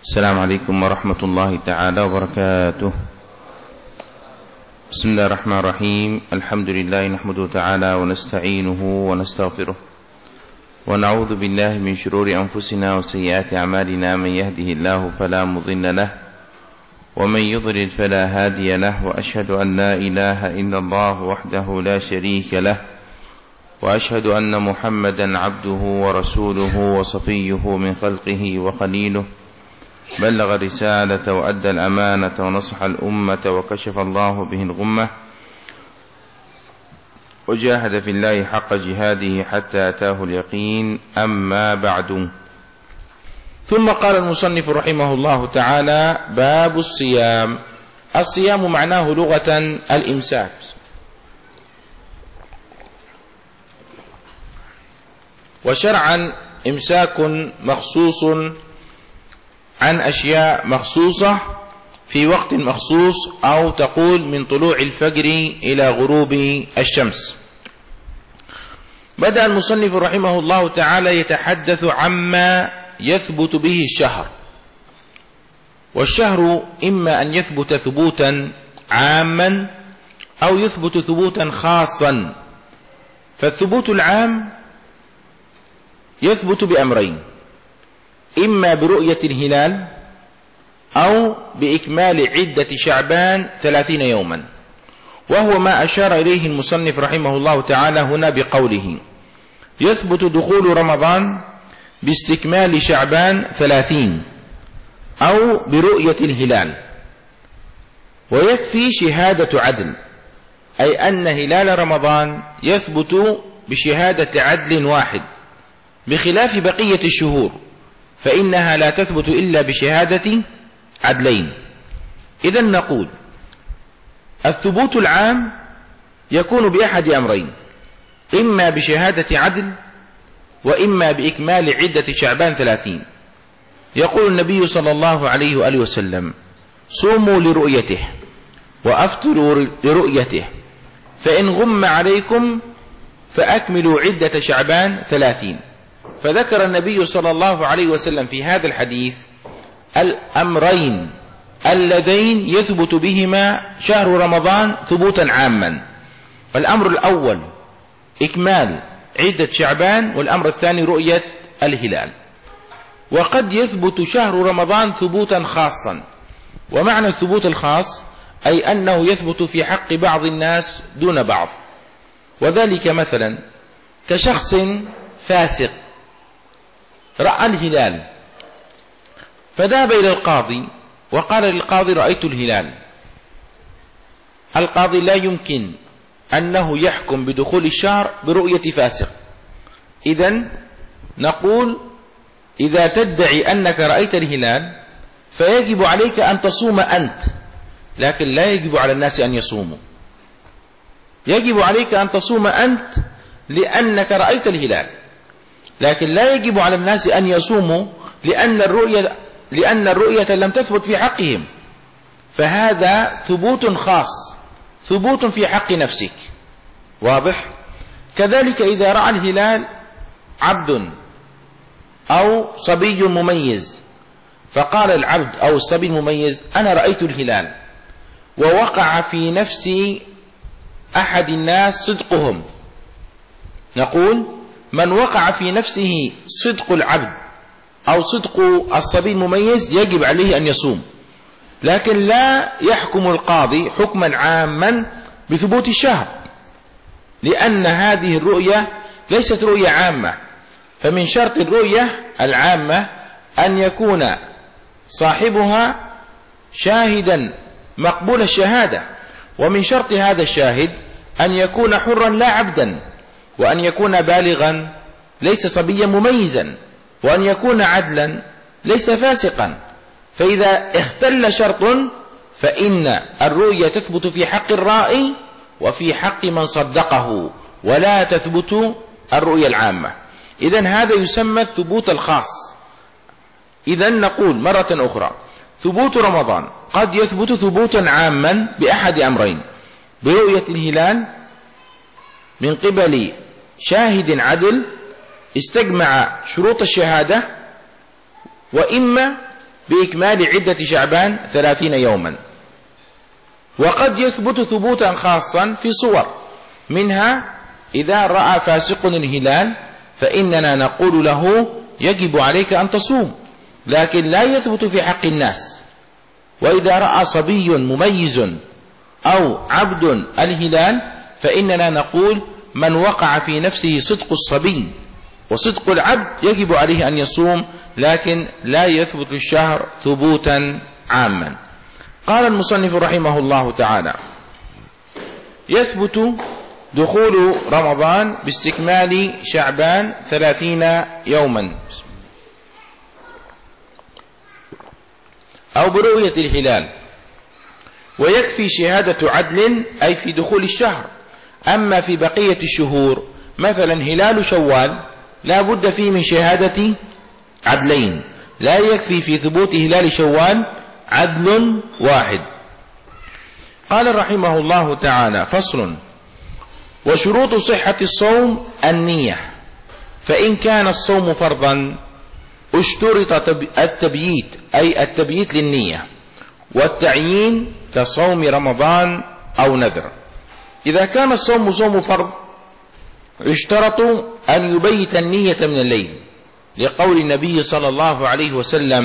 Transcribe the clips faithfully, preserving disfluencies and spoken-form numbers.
السلام عليكم ورحمة الله تعالى وبركاته. بسم الله الرحمن الرحيم. الحمد لله نحمده تعالى ونستعينه ونستغفره ونعوذ بالله من شرور أنفسنا وسيئات أعمالنا. من يهده الله فلا مضل له ومن يضلل فلا هادي له، وأشهد أن لا إله إلا الله وحده لا شريك له، وأشهد أن محمدا عبده ورسوله وصفيه من خلقه وخليله، بلغ الرسالة وأدى الأمانة ونصح الأمة وكشف الله به الغمة، وجاهد في الله حق جهاده حتى أتاه اليقين. أما بعد، ثم قال المصنف رحمه الله تعالى: باب الصيام. الصيام معناه لغة الإمساك، وشرعا إمساك مخصوص عن أشياء مخصوصة في وقت مخصوص، أو تقول من طلوع الفجر إلى غروب الشمس. بدأ المصنف رحمه الله تعالى يتحدث عما يثبت به الشهر، والشهر إما أن يثبت ثبوتا عاما أو يثبت ثبوتا خاصا. فالثبوت العام يثبت بأمرين: إما برؤية الهلال أو بإكمال عدة شعبان ثلاثين يوما، وهو ما أشار إليه المصنف رحمه الله تعالى هنا بقوله: يثبت دخول رمضان باستكمال شعبان ثلاثين أو برؤية الهلال. ويكفي شهادة عدل، أي أن هلال رمضان يثبت بشهادة عدل واحد، بخلاف بقية الشهور فإنها لا تثبت إلا بشهادة عدلين. إذن نقول الثبوت العام يكون بأحد أمرين: إما بشهادة عدل، وإما بإكمال عدة شعبان ثلاثين. يقول النبي صلى الله عليه وآله وسلم: صوموا لرؤيته وأفطروا لرؤيته، فإن غم عليكم فأكملوا عدة شعبان ثلاثين. فذكر النبي صلى الله عليه وسلم في هذا الحديث الأمرين اللذين يثبت بهما شهر رمضان ثبوتا عاما. الأمر الأول إكمال عدة شعبان، والأمر الثاني رؤية الهلال. وقد يثبت شهر رمضان ثبوتا خاصا، ومعنى الثبوت الخاص أي أنه يثبت في حق بعض الناس دون بعض. وذلك مثلا كشخص فاسق رأى الهلال فذهب إلى القاضي وقال للقاضي: رأيت الهلال. القاضي لا يمكن أنه يحكم بدخول الشهر برؤية فاسق. إذن نقول: إذا تدعي أنك رأيت الهلال فيجب عليك أن تصوم أنت، لكن لا يجب على الناس أن يصوموا. يجب عليك أن تصوم أنت لأنك رأيت الهلال، لكن لا يجب على الناس أن يصوموا لأن الرؤية لأن الرؤية لم تثبت في حقهم. فهذا ثبوت خاص، ثبوت في حق نفسك. واضح؟ كذلك إذا رأى الهلال عبد أو صبي مميز، فقال العبد أو الصبي المميز: أنا رأيت الهلال، ووقع في نفس أحد الناس صدقهم، نقول: من وقع في نفسه صدق العبد أو صدق الصبي المميز يجب عليه أن يصوم، لكن لا يحكم القاضي حكما عاما بثبوت الشهر، لأن هذه الرؤية ليست رؤية عامة. فمن شرط الرؤية العامة أن يكون صاحبها شاهدا مقبول الشهادة، ومن شرط هذا الشاهد أن يكون حرا لا عبدا، وأن يكون بالغا ليس صبيا مميزا، وأن يكون عدلا ليس فاسقا. فإذا اختل شرط فإن الرؤية تثبت في حق الرائي وفي حق من صدقه، ولا تثبت الرؤية العامة. إذن هذا يسمى الثبوت الخاص. إذن نقول مرة أخرى: ثبوت رمضان قد يثبت ثبوتا عاما بأحد أمرين: برؤية الهلال من قبل شاهد عدل استجمع شروط الشهادة، وإما بإكمال عدة شعبان ثلاثين يوما. وقد يثبت ثبوتا خاصا في صور، منها إذا رأى فاسق الهلال فإننا نقول له يجب عليك أن تصوم، لكن لا يثبت في حق الناس. وإذا رأى صبي مميز أو عبد الهلال فإننا نقول من وقع في نفسه صدق الصبي وصدق العبد يجب عليه أن يصوم، لكن لا يثبت الشهر ثبوتا عاما. قال المصنف رحمه الله تعالى: يثبت دخول رمضان باستكمال شعبان ثلاثين يوما أو برؤية الهلال، ويكفي شهادة عدل أي في دخول الشهر. أما في بقية الشهور مثلا هلال شوال لا بد فيه من شهادة عدلين، لا يكفي في ثبوت هلال شوال عدل واحد. قال رحمه الله تعالى: فصل: وشروط صحة الصوم النية، فإن كان الصوم فرضا اشترط التبييت أي التبييت للنية، والتعيين كصوم رمضان أو نذر. إذا كان الصوم صوم فرض اشترطوا أن يبيت النية من الليل، لقول النبي صلى الله عليه وسلم: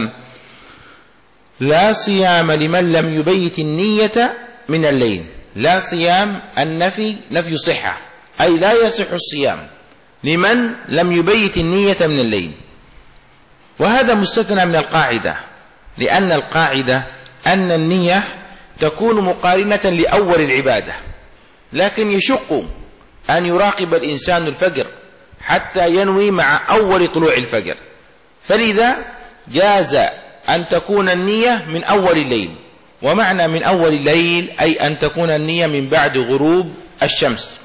لا صيام لمن لم يبيت النية من الليل. لا صيام النفي نفي صحة، أي لا يصح الصيام لمن لم يبيت النية من الليل. وهذا مستثنى من القاعدة، لأن القاعدة أن النية تكون مقارنة لأول العبادة، لكن يشق أن يراقب الإنسان الفجر حتى ينوي مع أول طلوع الفجر، فلذا جاز أن تكون النية من أول الليل. ومعنى من أول الليل أي أن تكون النية من بعد غروب الشمس،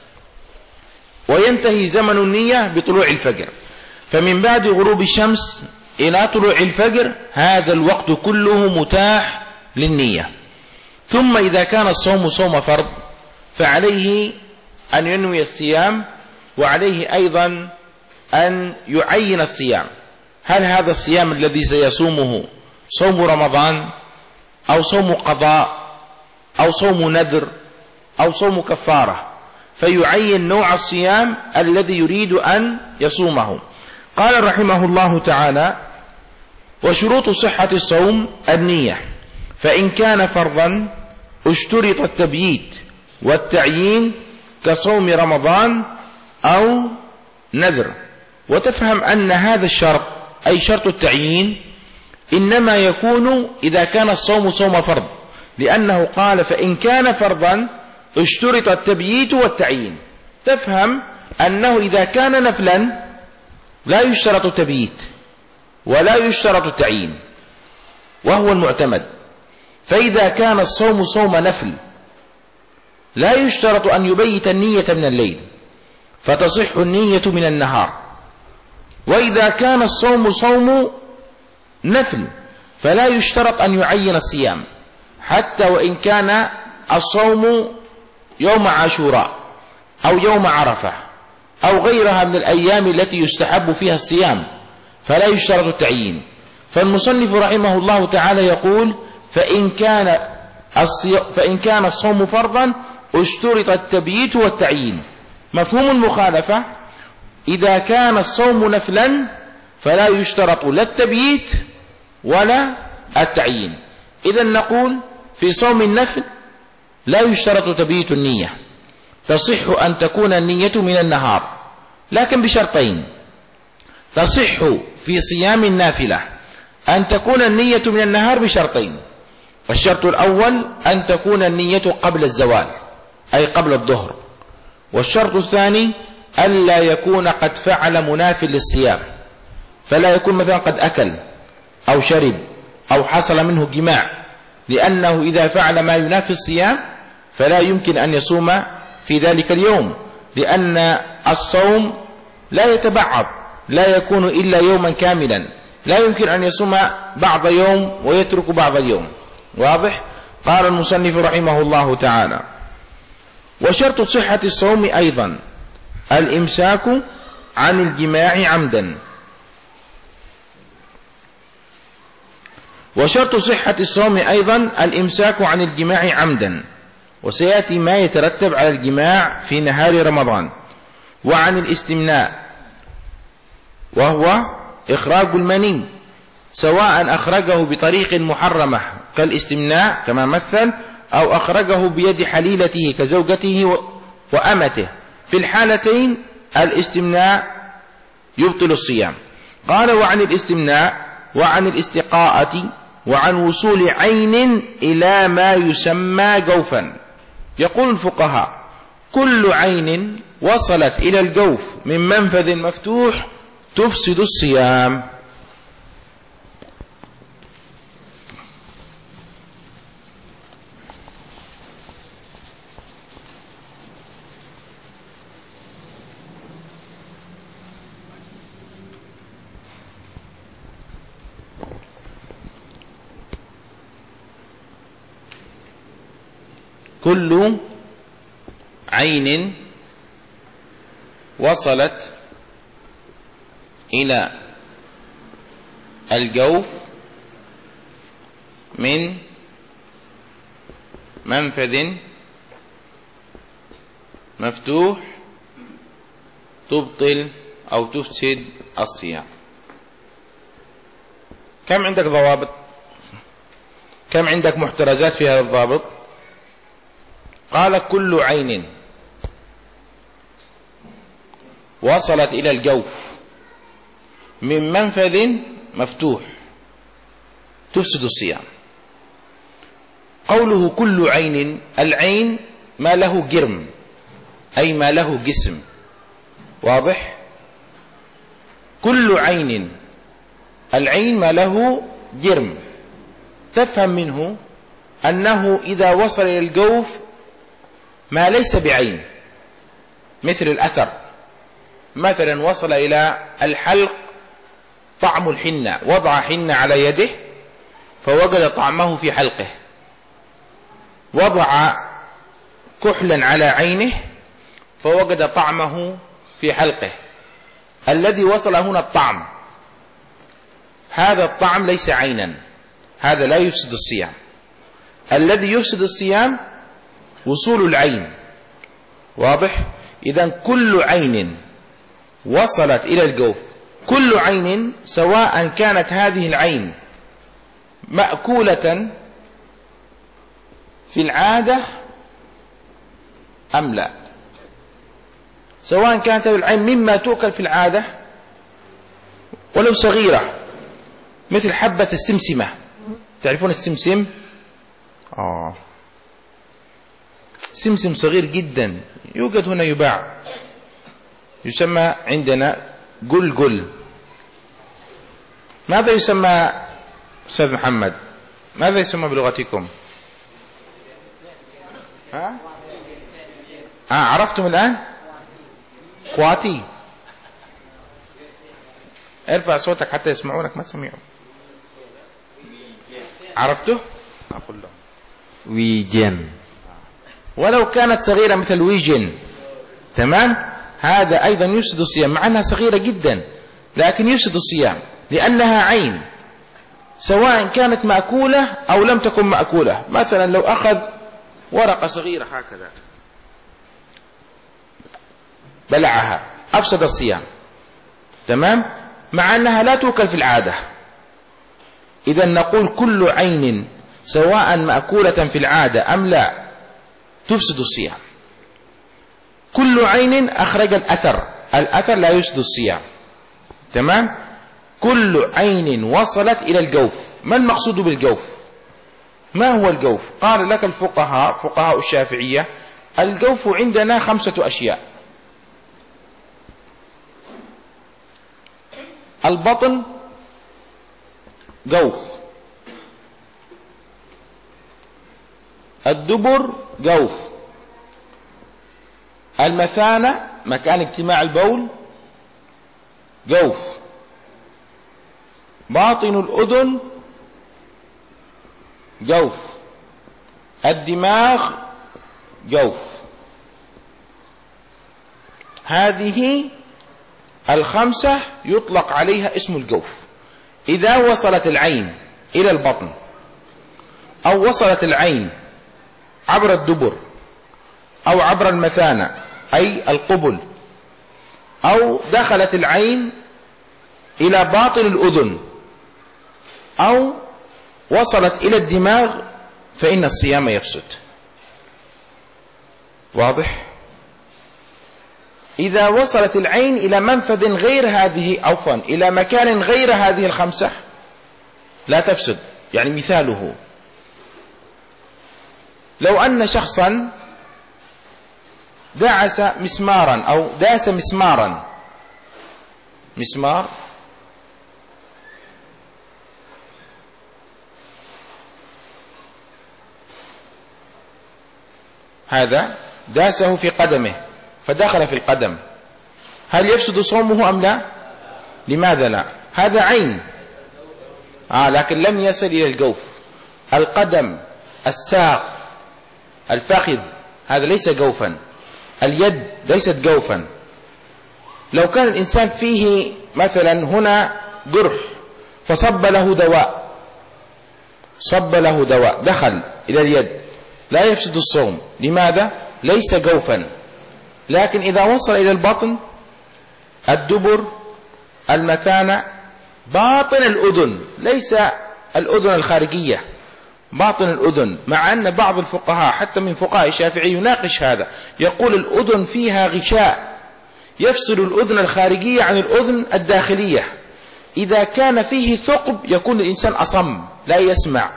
وينتهي زمن النية بطلوع الفجر، فمن بعد غروب الشمس إلى طلوع الفجر هذا الوقت كله متاح للنية. ثم إذا كان الصوم صوم فرض فعليه أن ينوي الصيام، وعليه أيضا أن يعين الصيام. هل هذا الصيام الذي سيصومه صوم رمضان أو صوم قضاء أو صوم نذر أو صوم كفارة، فيعين نوع الصيام الذي يريد أن يصومه. قال رحمه الله تعالى: وشروط صحة الصوم النية، فإن كان فرضا اشترط التبييت والتعيين كصوم رمضان أو نذر. وتفهم أن هذا الشرط أي شرط التعيين إنما يكون إذا كان الصوم صوم فرض، لأنه قال: فإن كان فرضا اشترط التبييت والتعيين. تفهم أنه إذا كان نفلا لا يشترط التبييت ولا يشترط التعيين، وهو المعتمد. فإذا كان الصوم صوم نفل لا يشترط أن يبيت النية من الليل، فتصح النية من النهار. وإذا كان الصوم صوم نفل فلا يشترط أن يعين الصيام، حتى وإن كان الصوم يوم عاشوراء أو يوم عرفة أو غيرها من الأيام التي يستحب فيها الصيام، فلا يشترط التعيين. فالمصنف رحمه الله تعالى يقول: فإن كان فإن كان الصوم فرضا اشترط التبييت والتعيين. مفهوم المخالفة: إذا كان الصوم نفلا فلا يشترط لا التبييت ولا التعيين. إذن نقول في صوم النفل لا يشترط تبييت النية، تصح أن تكون النية من النهار، لكن بشرطين. تصح في صيام النافلة أن تكون النية من النهار بشرطين: الشرط الأول أن تكون النية قبل الزوال أي قبل الظهر، والشرط الثاني ألا يكون قد فعل مناف للصيام، فلا يكون مثلا قد أكل أو شرب أو حصل منه جماع، لأنه إذا فعل ما ينافي الصيام فلا يمكن أن يصوم في ذلك اليوم، لأن الصوم لا يتبعض، لا يكون إلا يوما كاملا، لا يمكن أن يصوم بعض يوم ويترك بعض اليوم. واضح؟ قال المصنف رحمه الله تعالى: وشرط صحة الصوم أيضا الإمساك عن الجماع عمدا. وشرط صحة الصوم أيضا الإمساك عن الجماع عمدا، وسيأتي ما يترتب على الجماع في نهار رمضان، وعن الاستمناء وهو إخراج المني سواء أخرجه بطريق محرمة كالاستمناء كما مثل، أو أخرجه بيد حليلته كزوجته وأمته، في الحالتين الاستمناء يبطل الصيام. قال وعن الاستمناء وعن الاستقاءة وعن وصول عين إلى ما يسمى جوفا. يقول الفقهاء كل عين وصلت إلى الجوف من منفذ مفتوح تفسد الصيام. كل عين وصلت إلى الجوف من منفذ مفتوح تبطل أو تفسد الصيام. كم عندك ضوابط؟ كم عندك محترزات في هذا الضابط؟ قال كل عين وصلت إلى الجوف من منفذ مفتوح تفسد الصيام. قوله كل عين، العين ما له جرم أي ما له جسم، واضح؟ كل عين، العين ما له جرم، تفهم منه أنه إذا وصل إلى الجوف ما ليس بعين، مثل الأثر مثلا وصل إلى الحلق طعم الحنة، وضع حنة على يده فوجد طعمه في حلقه، وضع كحلا على عينه فوجد طعمه في حلقه. الذي وصل هنا الطعم، هذا الطعم ليس عينا، هذا لا يفسد الصيام. الذي يفسد الصيام وصول العين، واضح؟ إذن كل عين وصلت إلى الجوف، كل عين سواء كانت هذه العين مأكولة في العادة أم لا، سواء كانت هذه العين مما تؤكل في العادة ولو صغيرة، مثل حبة السمسمة. تعرفون السمسم؟ آه سمسم صغير جدا يوجد هنا يباع، يسمى عندنا قل قل. ماذا يسمى أستاذ محمد؟ ماذا يسمى بلغتكم؟ ها؟ آه عرفتم الآن؟ كواتي. ارفع صوتك حتى يسمعونك، ما سمعوا. عرفته؟ أقول له ويجن، ولو كانت صغيرة مثل ويجن، تمام؟ هذا أيضا يفسد الصيام، مع أنها صغيرة جدا لكن يفسد الصيام لأنها عين، سواء كانت مأكولة أو لم تكن مأكولة. مثلا لو أخذ ورقة صغيرة هكذا بلعها أفسد الصيام، تمام؟ مع أنها لا توكل في العادة. إذا نقول كل عين سواء مأكولة في العادة أم لا تفسد الصيام. كل عين أخرج الأثر، الأثر لا يفسد الصيام، تمام؟ كل عين وصلت إلى الجوف. ما المقصود بالجوف؟ ما هو الجوف؟ قال لك الفقهاء، فقهاء الشافعية، الجوف عندنا خمسة أشياء: البطن جوف، الدبر جوف، المثانة مكان اجتماع البول جوف، باطن الأذن جوف، الدماغ جوف. هذه الخمسة يطلق عليها اسم الجوف. إذا وصلت العين إلى البطن، أو وصلت العين عبر الدبر، أو عبر المثانة أي القبل، أو دخلت العين إلى باطن الأذن، أو وصلت إلى الدماغ، فإن الصيام يفسد. واضح؟ إذا وصلت العين إلى منفذ غير هذه، عفوا إلى مكان غير هذه الخمسة لا تفسد. يعني مثاله لو أن شخصا دعس مسمارا أو داس مسمارا، مسمار هذا داسه في قدمه فدخل في القدم، هل يفسد صومه أم لا؟ لماذا لا؟ هذا عين آه لكن لم يصل إلى الجوف. القدم، الساق، الفخذ، هذا ليس جوفا. اليد ليست جوفا. لو كان الإنسان فيه مثلا هنا جرح فصب له دواء، صب له دواء دخل إلى اليد، لا يفسد الصوم. لماذا؟ ليس جوفا. لكن إذا وصل إلى البطن، الدبر، المثانة، باطن الأذن، ليس الأذن الخارجية، باطن الأذن، مع أن بعض الفقهاء حتى من فقهاء الشافعي يناقش هذا، يقول الأذن فيها غشاء يفصل الأذن الخارجية عن الأذن الداخلية، إذا كان فيه ثقب يكون الإنسان أصم لا يسمع.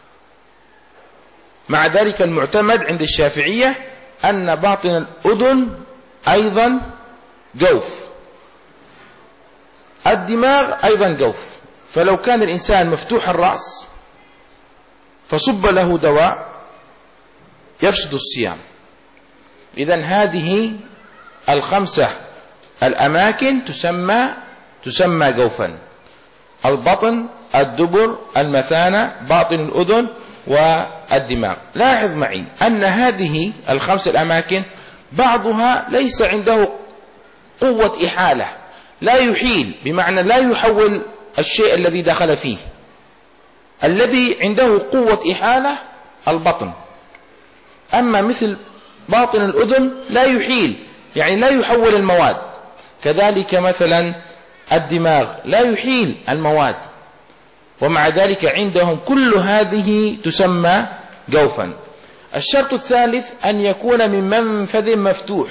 مع ذلك المعتمد عند الشافعية أن باطن الأذن أيضا جوف، الدماغ أيضا جوف. فلو كان الإنسان مفتوح الرأس فصب له دواء يفسد الصيام. إذن هذه الخمسة الأماكن تسمى تسمى جوفا: البطن، الدبر، المثانة، باطن الأذن، والدماغ. لاحظ معي أن هذه الخمس الأماكن بعضها ليس عنده قوة إحالة، لا يحيل، بمعنى لا يحول الشيء الذي دخل فيه. الذي عنده قوة إحالة البطن، أما مثل باطن الأذن لا يحيل، يعني لا يحول المواد. كذلك مثلا الدماغ لا يحيل المواد، ومع ذلك عندهم كل هذه تسمى جوفا. الشرط الثالث أن يكون من منفذ مفتوح.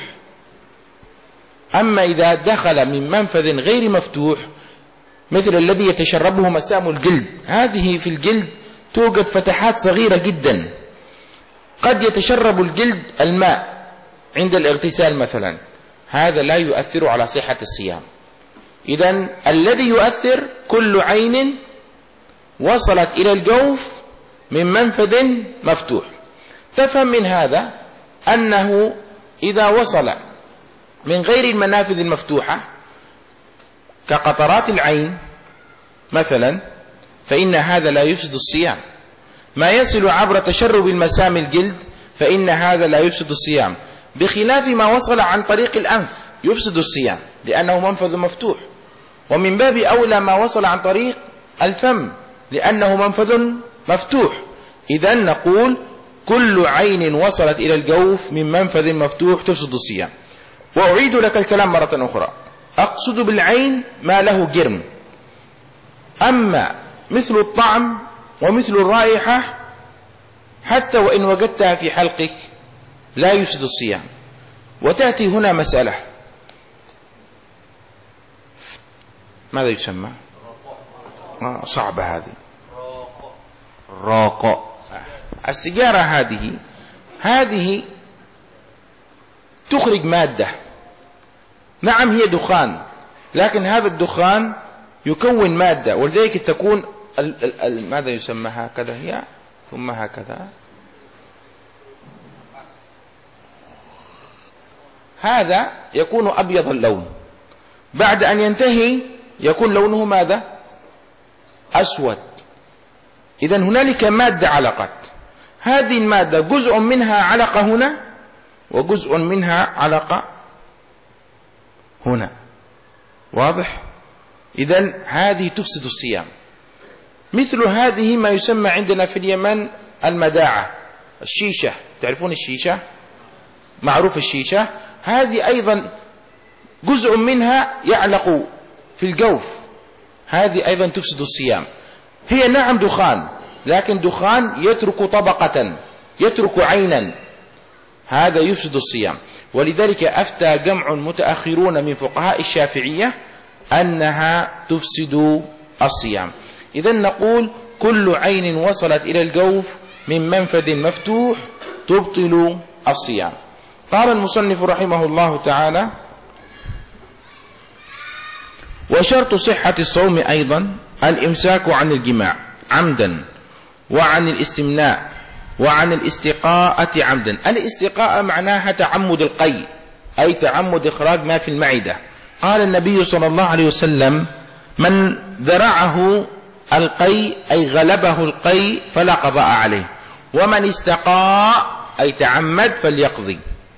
أما إذا دخل من منفذ غير مفتوح مثل الذي يتشربه مسام الجلد، هذه في الجلد توجد فتحات صغيرة جدا، قد يتشرب الجلد الماء عند الاغتسال مثلا، هذا لا يؤثر على صحة الصيام. إذن الذي يؤثر كل عين وصلت إلى الجوف من منفذ مفتوح. تفهم من هذا أنه إذا وصل من غير المنافذ المفتوحة كقطرات العين مثلا فإن هذا لا يفسد الصيام. ما يصل عبر تشرب المسام الجلد فإن هذا لا يفسد الصيام، بخلاف ما وصل عن طريق الأنف يفسد الصيام لأنه منفذ مفتوح، ومن باب أولى ما وصل عن طريق الفم لأنه منفذ مفتوح. إذن نقول كل عين وصلت إلى الجوف من منفذ مفتوح تفسد الصيام. وأعيد لك الكلام مرة أخرى، أقصد بالعين ما له جرم، أما مثل الطعم ومثل الرائحة حتى وإن وجدتها في حلقك لا يفسد الصيام. وتأتي هنا مسألة، ماذا يسمى؟ آه صعبة هذه، راقة. السيجارة هذه هذه تخرج مادة، نعم هي دخان، لكن هذا الدخان يكون مادة، ولذلك تكون ال ال ال ماذا يسمى هكذا هي ثم هكذا، هذا يكون أبيض اللون، بعد أن ينتهي يكون لونه ماذا؟ أسود. إذن هنالك مادة علقت، هذه المادة جزء منها علقة هنا وجزء منها علقة هنا، واضح؟ إذن هذه تفسد الصيام. مثل هذه ما يسمى عندنا في اليمن المداعة، الشيشة، تعرفون الشيشة؟ معروف الشيشة، هذه أيضا جزء منها يعلق في الجوف، هذه أيضا تفسد الصيام. هي نعم دخان، لكن دخان يترك طبقة، يترك عينا، هذا يفسد الصيام. ولذلك أفتى جمع متأخرون من فقهاء الشافعية أنها تفسد الصيام. إذن نقول كل عين وصلت إلى الجوف من منفذ مفتوح تبطل الصيام. قال المصنف رحمه الله تعالى: وشرط صحة الصوم أيضا الإمساك عن الجماع عمدا، وعن الاستمناء، وعن الاستقاءة عمدا. الاستقاءة معناها تعمد القي، أي تعمد إخراج ما في المعدة. قال النبي صلى الله عليه وسلم: من ذرعه القي أي غلبه القي فلا قضاء عليه، ومن استقاء أي تعمد فليقضي.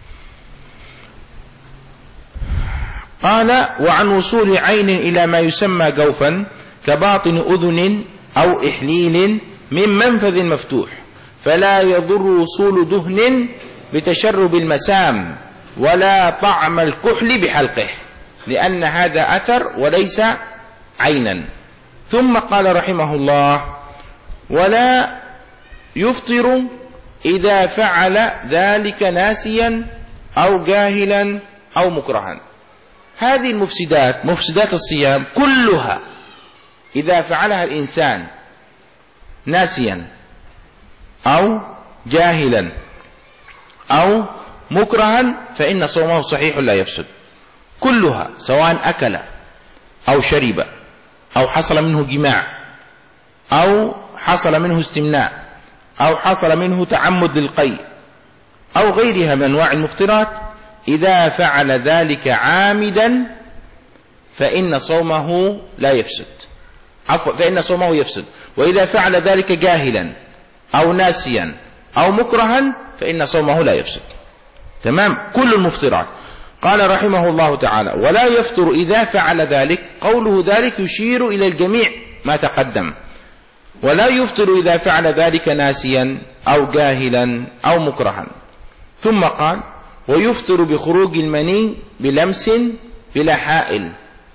قال: وعن وصول عين إلى ما يسمى جوفا كباطن أذن أو إحليل من منفذ مفتوح، فلا يضر وصول دهن بتشرب المسام ولا طعم الكحل بحلقه، لأن هذا أثر وليس عينا. ثم قال رحمه الله: ولا يفطر إذا فعل ذلك ناسيا أو جاهلا أو مكرها. هذه المفسدات، مفسدات الصيام كلها، إذا فعلها الإنسان ناسيا أو جاهلا أو مكرها فإن صومه صحيح لا يفسد، كلها، سواء أكل أو شرب أو حصل منه جماع أو حصل منه استمناء أو حصل منه تعمد للقي أو غيرها من أنواع المفطرات، إذا فعل ذلك عامدا فإن صومه لا يفسد، عفوا فإن صومه يفسد. وإذا فعل ذلك جاهلا أو ناسيا أو مكرها فإن صومه لا يفسد. تمام، كل المفطرات. قال رحمه الله تعالى: ولا يفطر إذا فعل ذلك، قوله ذلك يشير إلى الجميع ما تقدم. ولا يفطر إذا فعل ذلك ناسيا أو جاهلا أو مكرها. ثم قال: ويفطر بخروج المني بلمس بلا حائل،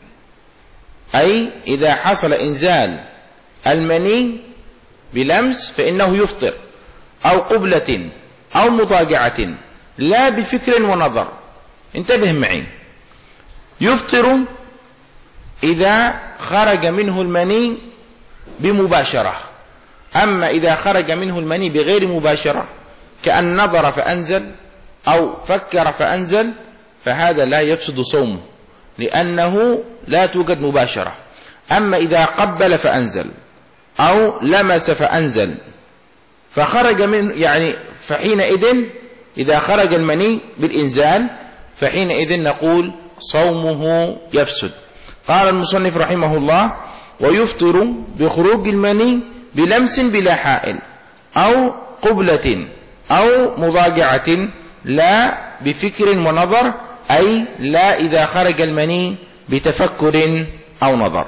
أي إذا حصل إنزال المني بلمس فإنه يفطر، أو قبلة أو مضاجعة، لا بفكر ونظر. انتبه معي، يفطر إذا خرج منه المني بمباشرة، أما إذا خرج منه المني بغير مباشرة كأن نظر فأنزل أو فكر فأنزل فهذا لا يفسد صومه، لأنه لا توجد مباشرة. أما إذا قبل فأنزل أو لمس فأنزل فخرج من يعني فحينئذ إذا خرج المني بالإنزال فحينئذ نقول صومه يفسد. قال المصنف رحمه الله: ويفطر بخروج المني بلمس بلا حائل أو قبلة أو مضاجعة، لا بفكر ونظر، أي لا إذا خرج المني بتفكر أو نظر.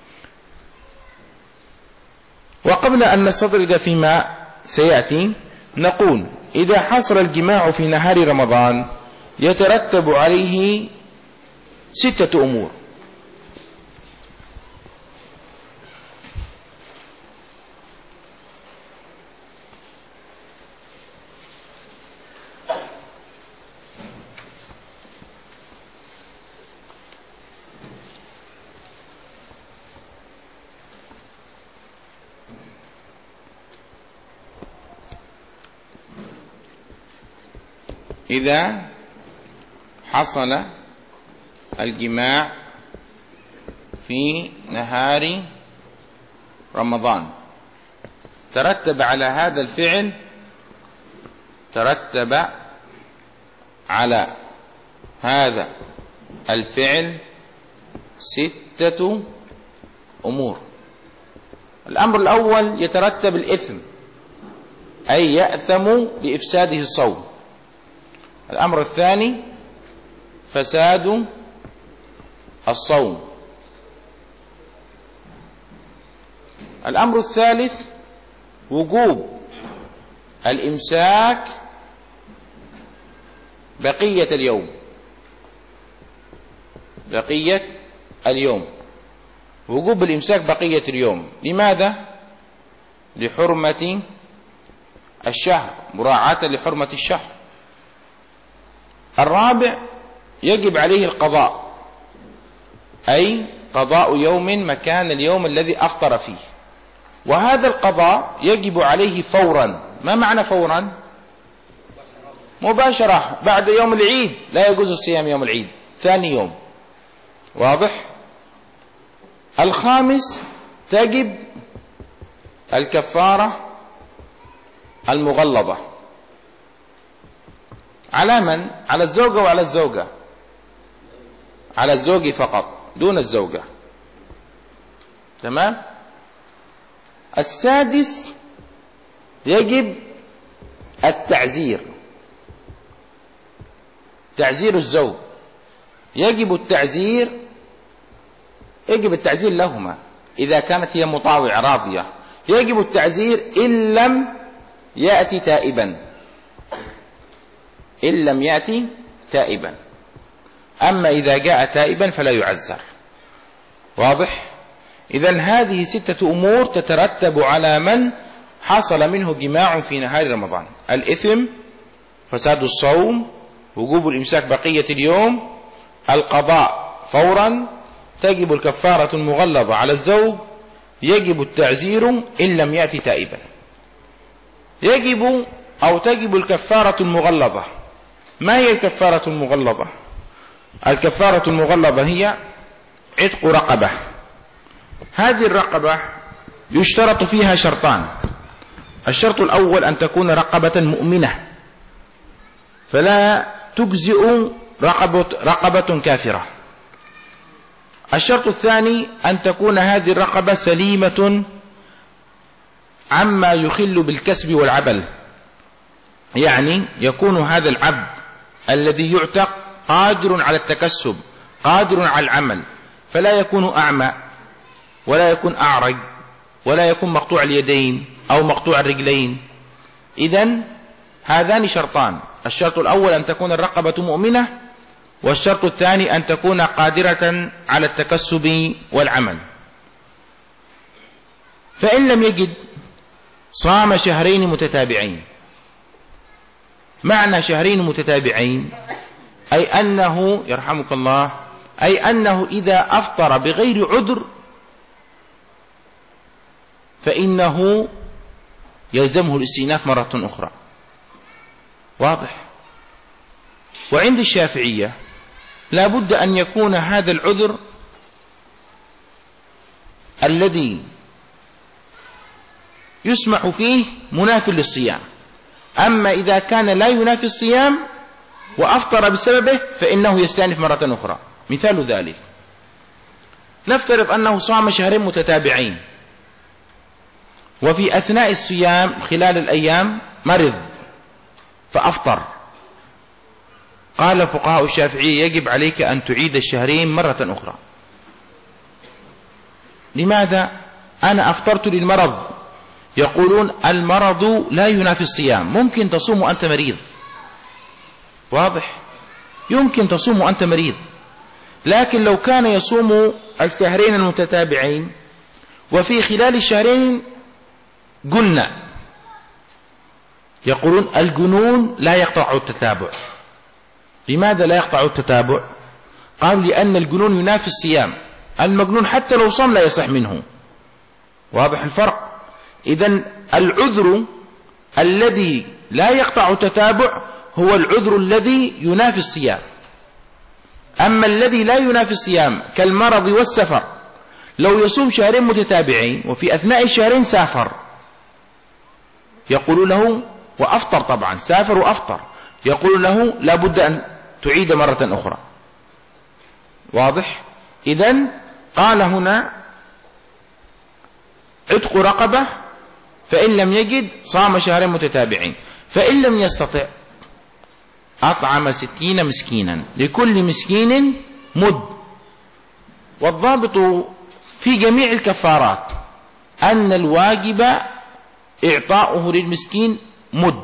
وقبل أن نستطرد فيما سيأتي نقول: إذا حصل الجماع في نهار رمضان يترتب عليه ستة أمور. إذا حصل الجماع في نهار رمضان ترتب على هذا الفعل ترتب على هذا الفعل ستة أمور. الأمر الأول يترتب الإثم، أي يأثم بإفساده الصوم. الأمر الثاني فساد الصوم. الأمر الثالث وجوب الإمساك بقية اليوم، بقية اليوم وجوب الإمساك بقية اليوم. لماذا؟ لحرمة الشهر، مراعاة لحرمة الشهر. الرابع يجب عليه القضاء، أي قضاء يوم مكان اليوم الذي أفطر فيه، وهذا القضاء يجب عليه فورا. ما معنى فورا؟ مباشرة بعد يوم العيد، لا يجوز الصيام يوم العيد، ثاني يوم. واضح؟ الخامس تجب الكفارة المغلظة. على من؟ على الزوجة وعلى الزوجة؟ على الزوج فقط دون الزوجة. تمام؟ السادس يجب التعزير، تعزير الزوج، يجب التعزير، يجب التعزير لهما إذا كانت هي مطاوعة راضية، يجب التعزير إن لم يأتي تائبا، إن لم يأتي تائبا. أما إذا جاء تائبا فلا يعزر. واضح؟ إذن هذه ستة أمور تترتب على من حصل منه جماع في نهار رمضان: الإثم، فساد الصوم، وجوب الإمساك بقية اليوم، القضاء فورا، تجب الكفارة المغلظة على الزوج، يجب التعزير إن لم يأتي تائبا. يجب أو تجب الكفارة المغلظة. ما هي الكفارة المغلظة؟ الكفارة المغلظة هي عتق رقبة. هذه الرقبة يشترط فيها شرطان: الشرط الأول أن تكون رقبة مؤمنة، فلا تجزئ رقبة, رقبة كافرة. الشرط الثاني أن تكون هذه الرقبة سليمة عما يخل بالكسب والعبل، يعني يكون هذا العبد الذي يعتق قادر على التكسب، قادر على العمل، فلا يكون أعمى ولا يكون أعرج ولا يكون مقطوع اليدين أو مقطوع الرجلين. إذن هذان شرطان: الشرط الأول أن تكون الرقبة مؤمنة، والشرط الثاني أن تكون قادرة على التكسب والعمل. فإن لم يجد صام شهرين متتابعين. معنى شهرين متتابعين أي أنه يرحمك الله أي أنه إذا أفطر بغير عذر فإنه يلزمه الاستئناف مرة أخرى. واضح؟ وعند الشافعية لا بد أن يكون هذا العذر الذي يسمح فيه منافي للصيام. أما إذا كان لا ينافي الصيام وأفطر بسببه فإنه يستأنف مرة أخرى. مثال ذلك: نفترض أنه صام شهرين متتابعين، وفي أثناء الصيام خلال الأيام مرض فأفطر. قال فقهاء الشافعية: يجب عليك أن تعيد الشهرين مرة أخرى. لماذا؟ أنا أفطرت للمرض. يقولون المرض لا ينافي الصيام، ممكن تصوم وأنت مريض. واضح؟ يمكن تصوم وأنت مريض، لكن لو كان يصوم الشهرين المتتابعين وفي خلال الشهرين جن، يقولون الجنون لا يقطع التتابع. لماذا لا يقطع التتابع؟ قالوا لأن الجنون ينافي الصيام، المجنون حتى لو صام لا يصح منه. واضح الفرق؟ إذن العذر الذي لا يقطع التتابع هو العذر الذي ينافي الصيام. أما الذي لا ينافي الصيام كالمرض والسفر، لو يصوم شهرين متتابعين وفي أثناء الشهرين سافر، يقول له وأفطر، طبعا سافر وأفطر، يقول له لا بد أن تعيد مرة أخرى. واضح؟ إذن قال هنا عتق رقبة، فإن لم يجد صام شهرين متتابعين، فإن لم يستطع أطعم ستين مسكينا، لكل مسكين مد. والضابط في جميع الكفارات أن الواجب إعطاؤه للمسكين مد.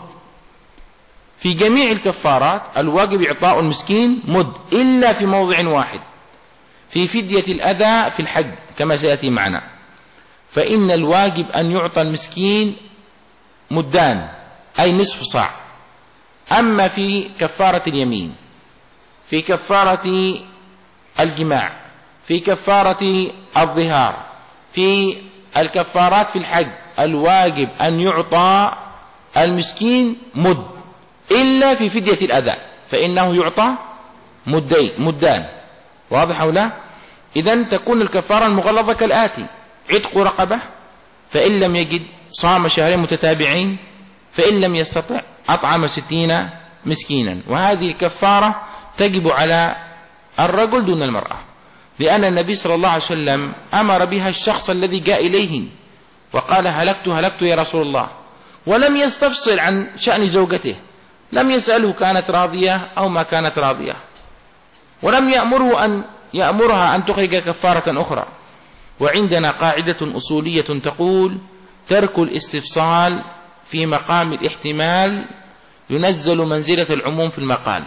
في جميع الكفارات الواجب إعطاء المسكين مد إلا في موضع واحد، في فدية الأذى في الحج كما سيأتي معنا، فإن الواجب أن يعطى المسكين مدان أي نصف صاع. أما في كفارة اليمين، في كفارة الجماع، في كفارة الظهار، في الكفارات في الحج، الواجب أن يعطى المسكين مد إلا في فدية الأذى فإنه يعطى مدي مدان. واضح أو لا؟ إذن تكون الكفارة المغلظة كالآتي: عتق رقبة، فإن لم يجد صام شهرين متتابعين، فإن لم يستطع أطعم ستين مسكينا. وهذه الكفارة تجب على الرجل دون المرأة، لأن النبي صلى الله عليه وسلم أمر بها الشخص الذي جاء إليه وقال: هلكت هلكت يا رسول الله، ولم يستفصل عن شأن زوجته، لم يسأله كانت راضية أو ما كانت راضية، ولم يأمره أن يأمرها أن تخرج كفارة أخرى. وعندنا قاعدة أصولية تقول: ترك الاستفصال في مقام الاحتمال ينزل منزلة العموم في المقال.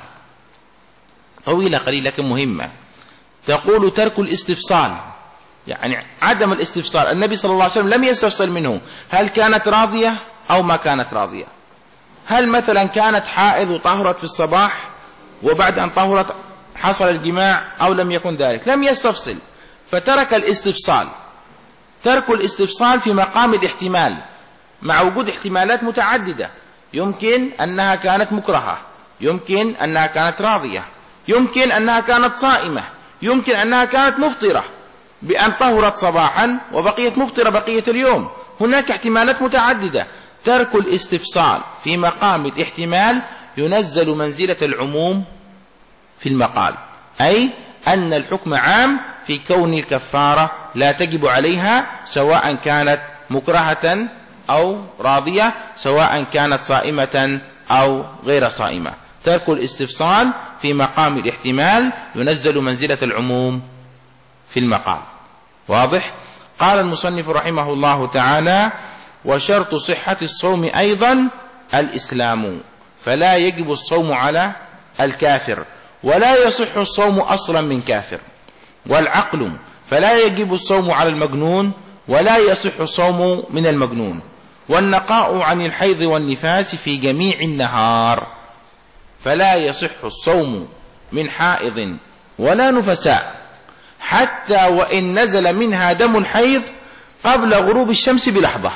طويلة قليلة لكن مهمة. تقول: ترك الاستفصال يعني عدم الاستفصال. النبي صلى الله عليه وسلم لم يستفصل منه هل كانت راضية أو ما كانت راضية، هل مثلا كانت حائض وطهرت في الصباح وبعد أن طهرت حصل الجماع أو لم يكن ذلك، لم يستفصل، فترك الاستفصال. ترك الاستفصال في مقام الاحتمال مع وجود احتمالات متعددة، يمكن أنها كانت مكرهة، يمكن أنها كانت راضية، يمكن أنها كانت صائمة، يمكن أنها كانت مفطرة بأن طهرت صباحا وبقيت مفطرة بقية اليوم. هناك احتمالات متعددة. ترك الاستفصال في مقام الاحتمال ينزل منزلة العموم في المقال، أي أن الحكم عام في كون الكفارة لا تجب عليها سواء كانت مكرهة أو راضية، سواء كانت صائمة أو غير صائمة. ترك الاستفصال في مقام الاحتمال ينزل منزلة العموم في المقال. واضح؟ قال المصنف رحمه الله تعالى: وشرط صحة الصوم أيضا الإسلام، فلا يجب الصوم على الكافر، ولا يصح الصوم أصلا من كافر. والعقل، فلا يجب الصوم على المجنون، ولا يصح الصوم من المجنون. والنقاء عن الحيض والنفاس في جميع النهار، فلا يصح الصوم من حائض ولا نفساء، حتى وإن نزل منها دم الحيض قبل غروب الشمس بلحظة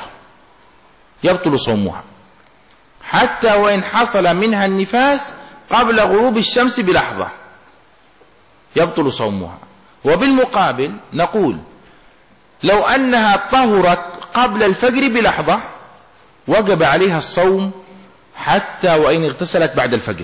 يبطل صومها، حتى وإن حصل منها النفاس قبل غروب الشمس بلحظة يبطل صومها. وبالمقابل نقول: لو أنها طهرت قبل الفجر بلحظة وجب عليها الصوم حتى وإن اغتسلت بعد الفجر.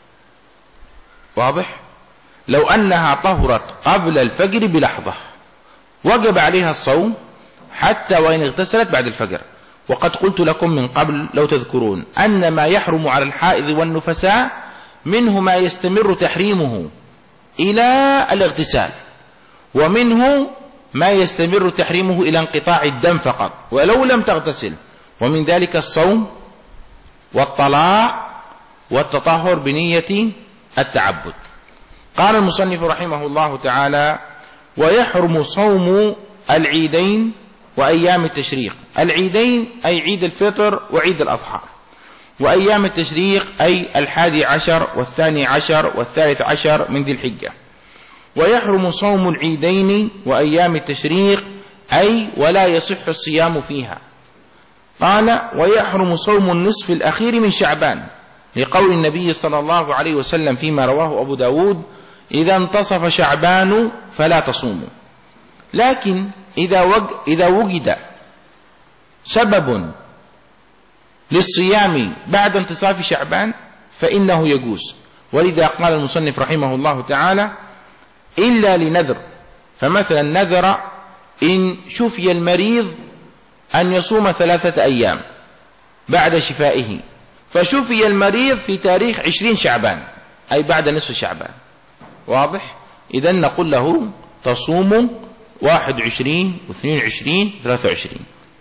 واضح؟ لو أنها طهرت قبل الفجر بلحظة وجب عليها الصوم حتى وإن اغتسلت بعد الفجر. وقد قلت لكم من قبل لو تذكرون أن ما يحرم على الحائض والنفساء منه ما يستمر تحريمه إلى الاغتسال، ومنه ما يستمر تحريمه إلى انقطاع الدم فقط ولو لم تغتسل، ومن ذلك الصوم والطلاق والتطهر بنية التعبد. قال المصنف رحمه الله تعالى: ويحرم صوم العيدين وأيام التشريق. العيدين أي عيد الفطر وعيد الأضحى، وأيام التشريق أي الحادي عشر والثاني عشر والثالث عشر من ذي الحجة. ويحرم صوم العيدين وأيام التشريق أي ولا يصح الصيام فيها. قال: ويحرم صوم النصف الأخير من شعبان، لقول النبي صلى الله عليه وسلم فيما رواه أبو داود: إذا انتصف شعبان فلا تصوموا. لكن إذا, وج... إذا وجد سبب للصيام بعد انتصاف شعبان فإنه يجوز. ولذا قال المصنف رحمه الله تعالى: إلا لنذر. فمثلا نذر إن شفي المريض أن يصوم ثلاثة أيام بعد شفائه، فشفي المريض في تاريخ عشرين شعبان أي بعد نصف شعبان. واضح؟ إذن نقول له تصوم واحد وعشرين واثنين وعشرين وثلاثة وعشرين.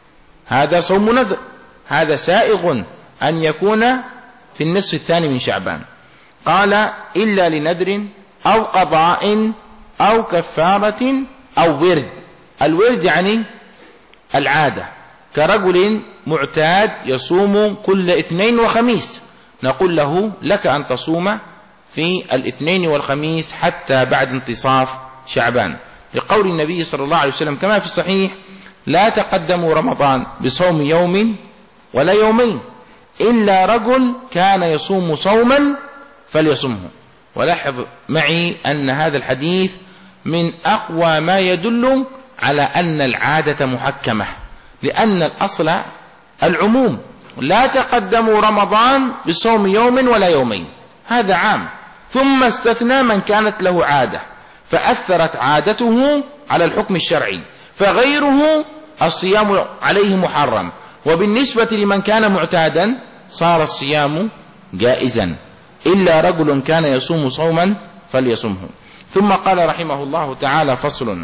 هذا صوم نذر، هذا سائغ أن يكون في النصف الثاني من شعبان. قال إلا لنذر أو قضاء أو كفارة أو ورد. الورد يعني العادة، كرجل معتاد يصوم كل اثنين وخميس، نقول له لك أن تصوم في الاثنين والخميس حتى بعد انتصاف شعبان، لقول النبي صلى الله عليه وسلم كما في الصحيح: لا تقدموا رمضان بصوم يوم ولا يومين إلا رجل كان يصوم صوما فليصمه. ولاحظ معي أن هذا الحديث من أقوى ما يدل على أن العادة محكمة، لأن الأصل العموم، لا تقدموا رمضان بصوم يوم ولا يومين، هذا عام، ثم استثنى من كانت له عادة فأثرت عادته على الحكم الشرعي، فغيره الصيام عليه محرم، وبالنسبة لمن كان معتادا صار الصيام جائزا، إلا رجل كان يصوم صوما فليصمه. ثم قال رحمه الله تعالى: فصل: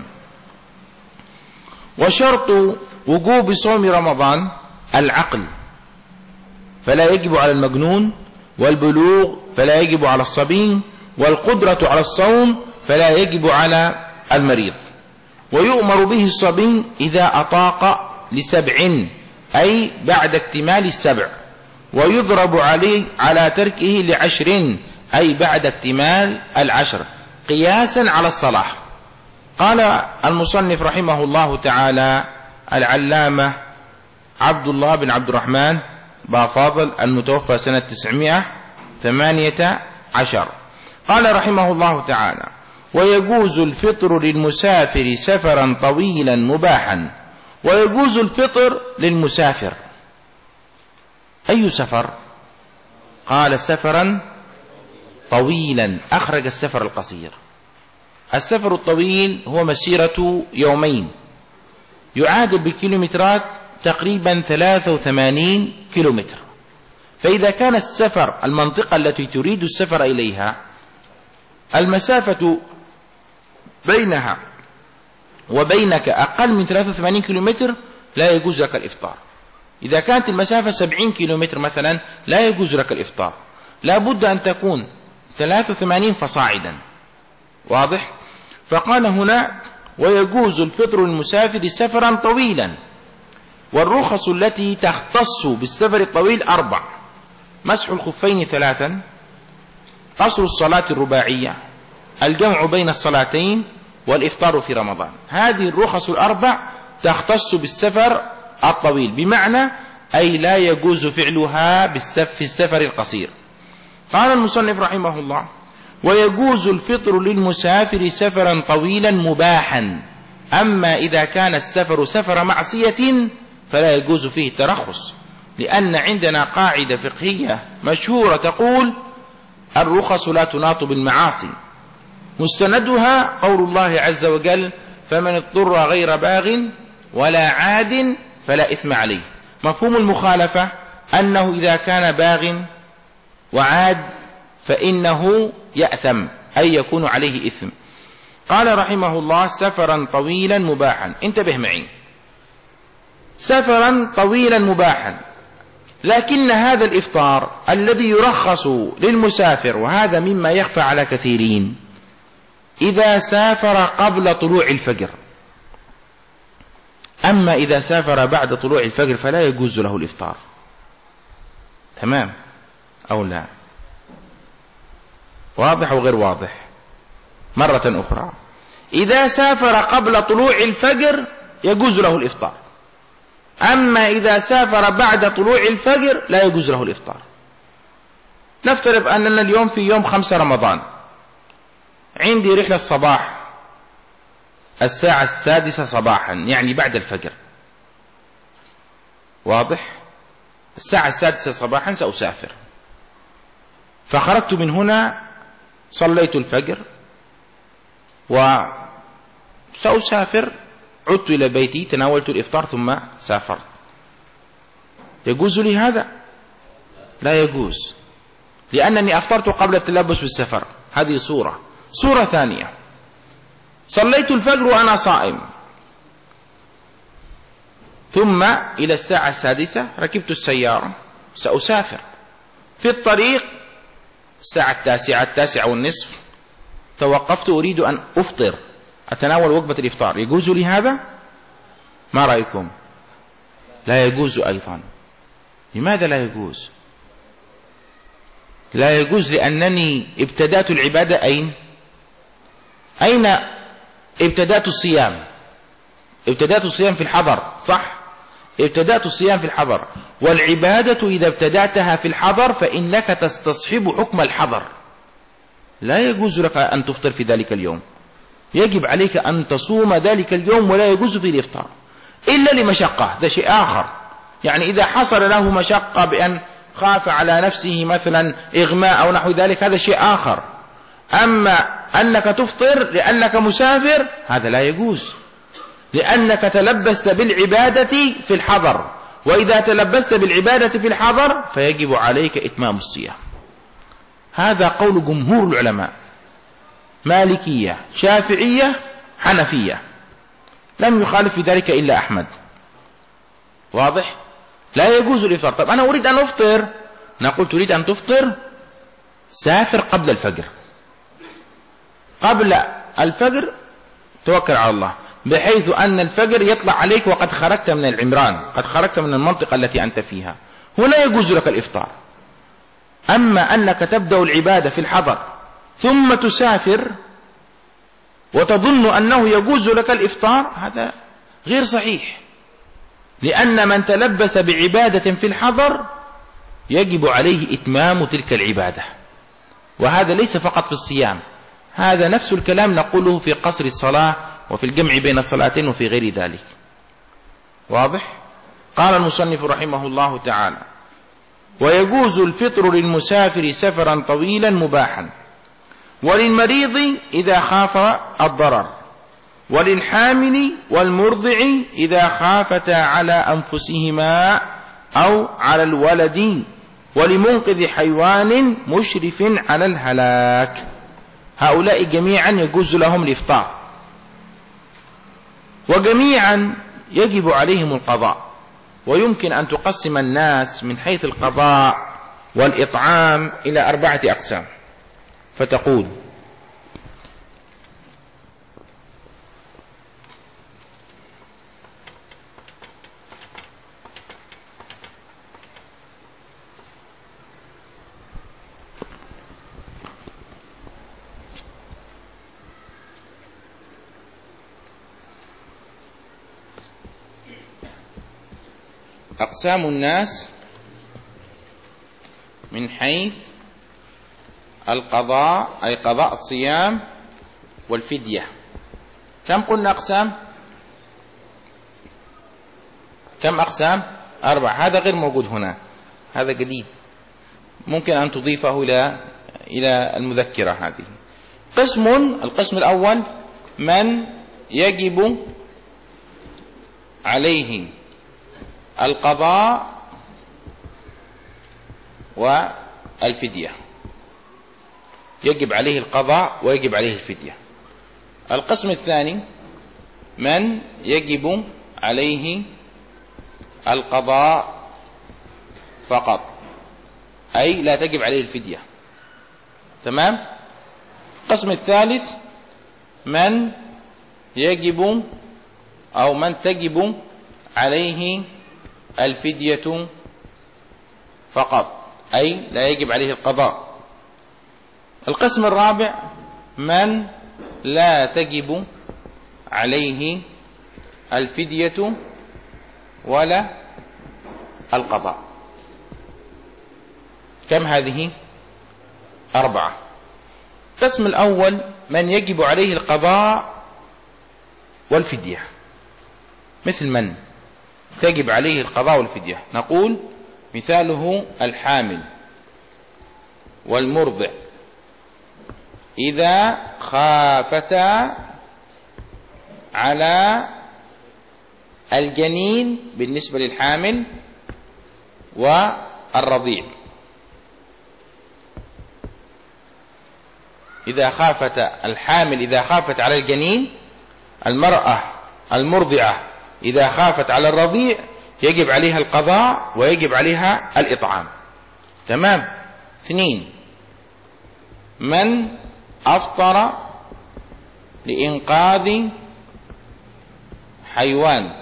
وشرط وجوب صوم رمضان العقل، فلا يجب على المجنون، والبلوغ فلا يجب على الصبي، والقدرة على الصوم فلا يجب على المريض. ويؤمر به الصبي إذا أطاق لسبع، أي بعد اكتمال السبع، ويضرب عليه على تركه لعشر، أي بعد اكتمال العشر، قياسا على الصلاح. قال المصنف رحمه الله تعالى العلامة عبد الله بن عبد الرحمن بافاضل المتوفى سنة تسعمائة وثمانية عشر، قال رحمه الله تعالى: ويجوز الفطر للمسافر سفرا طويلا مباحا. ويجوز الفطر للمسافر، أي سفر؟ قال سفرا طويلا، أخرج السفر القصير. السفر الطويل هو مسيرة يومين، يعادل بالكيلومترات تقريبا ثلاثة وثمانين كيلومتر. فإذا كان السفر المنطقة التي تريد السفر إليها المسافة بينها وبينك أقل من ثلاثة وثمانين كيلومتر لا يجوز لك الإفطار. إذا كانت المسافة سبعين كيلومتر مثلا لا يجوز لك الإفطار، لا بد أن تكون ثلاثة وثمانين فصاعدا. واضح؟ فقال هنا: ويجوز الفطر للمسافر سفرا طويلا. والرخص التي تختص بالسفر الطويل أربع: مسح الخفين ثلاثا، قصر الصلاة الرباعية، الجمع بين الصلاتين، والإفطار في رمضان. هذه الرخص الأربع تختص بالسفر الطويل، بمعنى أي لا يجوز فعلها في السفر القصير. قال المصنف رحمه الله: ويجوز الفطر للمسافر سفرا طويلا مباحا. أما إذا كان السفر سفر معصية فلا يجوز فيه الترخص، لأن عندنا قاعدة فقهية مشهورة تقول: الرخص لا تناط بالمعاصي. مستندها قول الله عز وجل: فمن اضطر غير باغ ولا عاد فلا إثم عليه. مفهوم المخالفة أنه إذا كان باغ وعاد فإنه يأثم، أي يكون عليه إثم. قال رحمه الله: سفرا طويلا مباحا. انتبه معي، سفرا طويلا مباحا، لكن هذا الإفطار الذي يرخص للمسافر، وهذا مما يخفى على كثيرين، إذا سافر قبل طلوع الفجر. أما إذا سافر بعد طلوع الفجر فلا يجوز له الإفطار. تمام أو لا؟ واضح أو غير واضح؟ مرة أخرى، إذا سافر قبل طلوع الفجر يجوز له الإفطار، أما إذا سافر بعد طلوع الفجر لا يجوز له الإفطار. نفترض أننا اليوم في يوم خمسة رمضان، عندي رحلة الصباح الساعة السادسة صباحا، يعني بعد الفجر. واضح؟ الساعة السادسة صباحا سأسافر، فخرجت من هنا، صليت الفجر وسأسافر، عدت إلى بيتي، تناولت الإفطار ثم سافرت. يجوز لي هذا؟ لا يجوز، لأنني أفطرت قبل التلبس بالسفر. هذه صورة. صورة ثانية: صليت الفجر وأنا صائم، ثم إلى الساعة السادسة ركبت السيارة سأسافر. في الطريق الساعة التاسعة التاسعة والنصف توقفت أريد أن أفطر أتناول وجبة الإفطار، يجوز لي هذا؟ ما رأيكم؟ لا يجوز أيضا. لماذا لا يجوز؟ لا يجوز لأنني ابتدأت العبادة أين؟ أين ابتدأت الصيام؟ ابتدأت الصيام في الحضر، صح؟ ابتدأت الصيام في الحضر، والعبادة إذا ابتدأتها في الحضر فإنك تستصحب حكم الحضر. لا يجوز لك أن تفطر في ذلك اليوم، يجب عليك أن تصوم ذلك اليوم ولا يجوز فيه الإفطار إلا لمشقة، ده شيء آخر. يعني إذا حصل له مشقة بأن خاف على نفسه مثلا إغماء أو نحو ذلك هذا شيء آخر. أما أنك تفطر لأنك مسافر هذا لا يجوز، لأنك تلبست بالعبادة في الحضر، وإذا تلبست بالعبادة في الحضر فيجب عليك إتمام الصيام. هذا قول جمهور العلماء، مالكية شافعية حنفية، لم يخالف في ذلك إلا أحمد. واضح؟ لا يجوز الإفطار. طب أنا أريد أن أفطر، نقول تريد أن تفطر سافر قبل الفجر، قبل الفجر توكل على الله، بحيث أن الفجر يطلع عليك وقد خرجت من العمران، قد خرجت من المنطقة التي أنت فيها، هنا يجوز لك الإفطار. أما أنك تبدأ العبادة في الحضر ثم تسافر وتظن أنه يجوز لك الإفطار هذا غير صحيح، لأن من تلبس بعبادة في الحضر يجب عليه إتمام تلك العبادة، وهذا ليس فقط في الصيام، هذا نفس الكلام نقوله في قصر الصلاة وفي الجمع بين الصلاتين وفي غير ذلك. واضح؟ قال المصنف رحمه الله تعالى: ويجوز الفطر للمسافر سفرا طويلا مباحا، وللمريض إذا خاف الضرر، وللحامل والمرضع إذا خافتا على أنفسهما أو على الولد، ولمنقذ حيوان مشرف على الهلاك. هؤلاء جميعا يجوز لهم الإفطار، وجميعا يجب عليهم القضاء. ويمكن أن تقسم الناس من حيث القضاء والإطعام إلى أربعة أقسام، فتقول: أقسام الناس من حيث القضاء، أي قضاء الصيام والفدية. كم قلنا أقسام؟ كم أقسام؟ أربع. هذا غير موجود هنا، هذا جديد، ممكن أن تضيفه إلى إلى المذكرة هذه. قسم، القسم الأول من يجب عليه القضاء والفدية، يجب عليه القضاء ويجب عليه الفدية. القسم الثاني من يجب عليه القضاء فقط، أي لا تجب عليه الفدية. تمام؟ القسم الثالث من يجب أو من تجب عليه الفدية فقط، أي لا يجب عليه القضاء. القسم الرابع من لا تجب عليه الفدية ولا القضاء. كم هذه؟ أربعة. القسم الأول من يجب عليه القضاء والفدية، مثل من تجب عليه القضاء والفدية؟ نقول مثاله الحامل والمرضع إذا خافتا على الجنين بالنسبة للحامل والرضيع، إذا خافت الحامل إذا خافت على الجنين، المرأة المرضعة إذا خافت على الرضيع يجب عليها القضاء ويجب عليها الإطعام. تمام. اثنين، من أفطر لإنقاذ حيوان